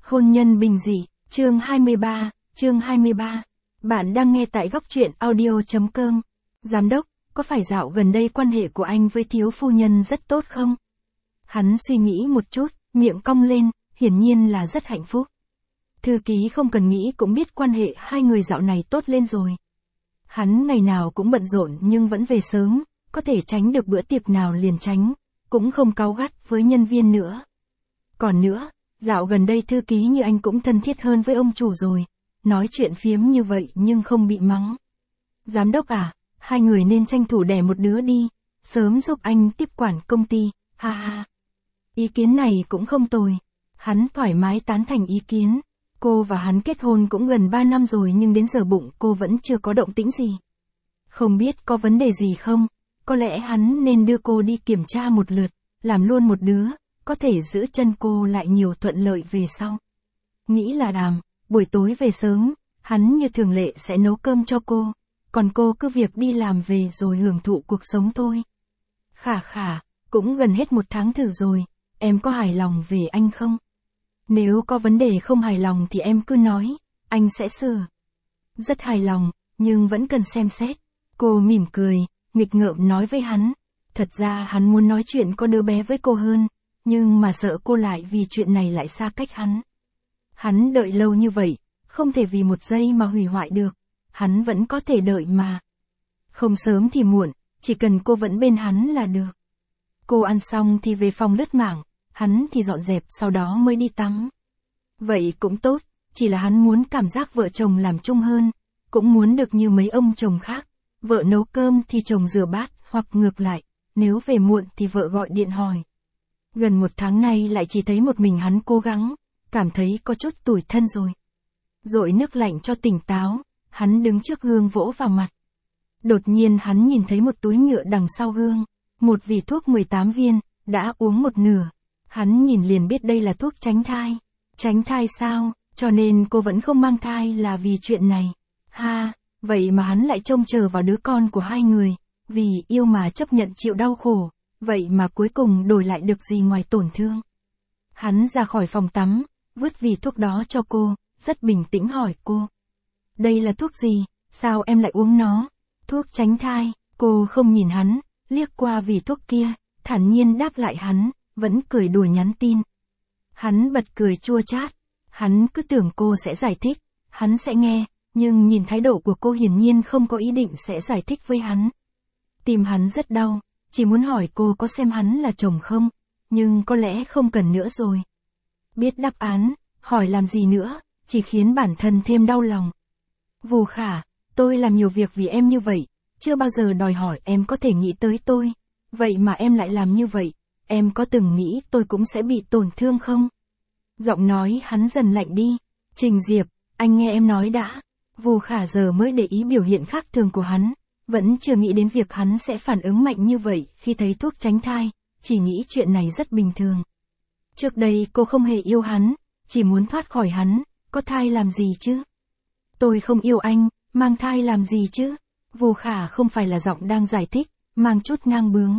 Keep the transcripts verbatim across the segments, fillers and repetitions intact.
Hôn nhân bình dị, chương hai mươi ba, chương hai mươi ba. Bạn đang nghe tại góc truyện audio chấm com. Giám đốc, có phải dạo gần đây quan hệ của anh với thiếu phu nhân rất tốt không? Hắn suy nghĩ một chút, miệng cong lên, hiển nhiên là rất hạnh phúc. Thư ký không cần nghĩ cũng biết quan hệ hai người dạo này tốt lên rồi. Hắn ngày nào cũng bận rộn nhưng vẫn về sớm, có thể tránh được bữa tiệc nào liền tránh, cũng không cáu gắt với nhân viên nữa. Còn nữa, dạo gần đây thư ký như anh cũng thân thiết hơn với ông chủ rồi, nói chuyện phiếm như vậy nhưng không bị mắng. Giám đốc à, hai người nên tranh thủ đẻ một đứa đi, sớm giúp anh tiếp quản công ty, ha ha. Ý kiến này cũng không tồi. Hắn thoải mái tán thành ý kiến. Cô và hắn kết hôn cũng gần ba năm rồi nhưng đến giờ bụng cô vẫn chưa có động tĩnh gì. Không biết có vấn đề gì không, có lẽ hắn nên đưa cô đi kiểm tra một lượt, làm luôn một đứa, có thể giữ chân cô lại nhiều thuận lợi về sau. Nghĩ là làm, buổi tối về sớm, hắn như thường lệ sẽ nấu cơm cho cô, còn cô cứ việc đi làm về rồi hưởng thụ cuộc sống thôi. Khả khả, cũng gần hết một tháng thử rồi, em có hài lòng về anh không? Nếu có vấn đề không hài lòng thì em cứ nói, anh sẽ sửa. Rất hài lòng, nhưng vẫn cần xem xét. Cô mỉm cười, nghịch ngợm nói với hắn. Thật ra hắn muốn nói chuyện có đứa bé với cô hơn, nhưng mà sợ cô lại vì chuyện này lại xa cách hắn. Hắn đợi lâu như vậy, không thể vì một giây mà hủy hoại được. Hắn vẫn có thể đợi mà. Không sớm thì muộn, chỉ cần cô vẫn bên hắn là được. Cô ăn xong thì về phòng lướt mạng, hắn thì dọn dẹp sau đó mới đi tắm. Vậy cũng tốt, chỉ là hắn muốn cảm giác vợ chồng làm chung hơn, cũng muốn được như mấy ông chồng khác. Vợ nấu cơm thì chồng rửa bát, hoặc ngược lại, nếu về muộn thì vợ gọi điện hỏi. Gần một tháng nay lại chỉ thấy một mình hắn cố gắng, cảm thấy có chút tủi thân rồi. Dội nước lạnh cho tỉnh táo, hắn đứng trước gương vỗ vào mặt. Đột nhiên hắn nhìn thấy một túi nhựa đằng sau gương, một vỉ thuốc mười tám viên, đã uống một nửa. Hắn nhìn liền biết đây là thuốc tránh thai. Tránh thai sao, cho nên cô vẫn không mang thai là vì chuyện này. Ha, vậy mà hắn lại trông chờ vào đứa con của hai người, vì yêu mà chấp nhận chịu đau khổ, vậy mà cuối cùng đổi lại được gì ngoài tổn thương. Hắn ra khỏi phòng tắm, vứt vỉ thuốc đó cho cô, rất bình tĩnh hỏi cô. Đây là thuốc gì, sao em lại uống nó? Thuốc tránh thai, cô không nhìn hắn, liếc qua vỉ thuốc kia, thản nhiên đáp lại hắn, vẫn cười đùa nhắn tin. Hắn bật cười chua chát, hắn cứ tưởng cô sẽ giải thích, hắn sẽ nghe, nhưng nhìn thái độ của cô hiển nhiên không có ý định sẽ giải thích với hắn. Tim hắn rất đau, chỉ muốn hỏi cô có xem hắn là chồng không, nhưng có lẽ không cần nữa rồi. Biết đáp án, hỏi làm gì nữa, chỉ khiến bản thân thêm đau lòng. Vù Khả, tôi làm nhiều việc vì em như vậy, chưa bao giờ đòi hỏi em có thể nghĩ tới tôi, vậy mà em lại làm như vậy, em có từng nghĩ tôi cũng sẽ bị tổn thương không? Giọng nói hắn dần lạnh đi. Trình Diệp, anh nghe em nói đã. Vù Khả giờ mới để ý biểu hiện khác thường của hắn, vẫn chưa nghĩ đến việc hắn sẽ phản ứng mạnh như vậy khi thấy thuốc tránh thai, chỉ nghĩ chuyện này rất bình thường. Trước đây cô không hề yêu hắn, chỉ muốn thoát khỏi hắn, có thai làm gì chứ? Tôi không yêu anh, mang thai làm gì chứ? Vù Khả không phải là giọng đang giải thích, mang chút ngang bướng.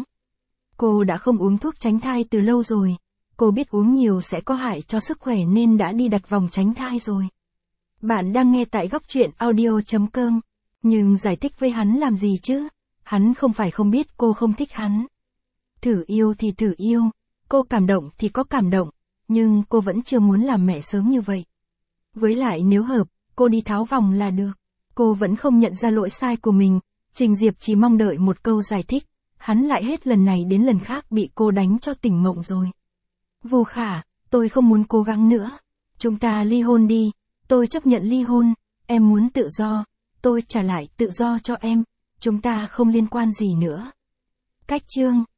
Cô đã không uống thuốc tránh thai từ lâu rồi, cô biết uống nhiều sẽ có hại cho sức khỏe nên đã đi đặt vòng tránh thai rồi. Bạn đang nghe tại góc truyện audio chấm com, nhưng giải thích với hắn làm gì chứ? Hắn không phải không biết cô không thích hắn. Thử yêu thì thử yêu, cô cảm động thì có cảm động, nhưng cô vẫn chưa muốn làm mẹ sớm như vậy. Với lại nếu hợp, cô đi tháo vòng là được. Cô vẫn không nhận ra lỗi sai của mình, Trình Diệp chỉ mong đợi một câu giải thích, hắn lại hết lần này đến lần khác bị cô đánh cho tỉnh mộng rồi. Vù Khả, tôi không muốn cố gắng nữa, chúng ta ly hôn đi, tôi chấp nhận ly hôn, em muốn tự do, tôi trả lại tự do cho em, chúng ta không liên quan gì nữa. Cách chương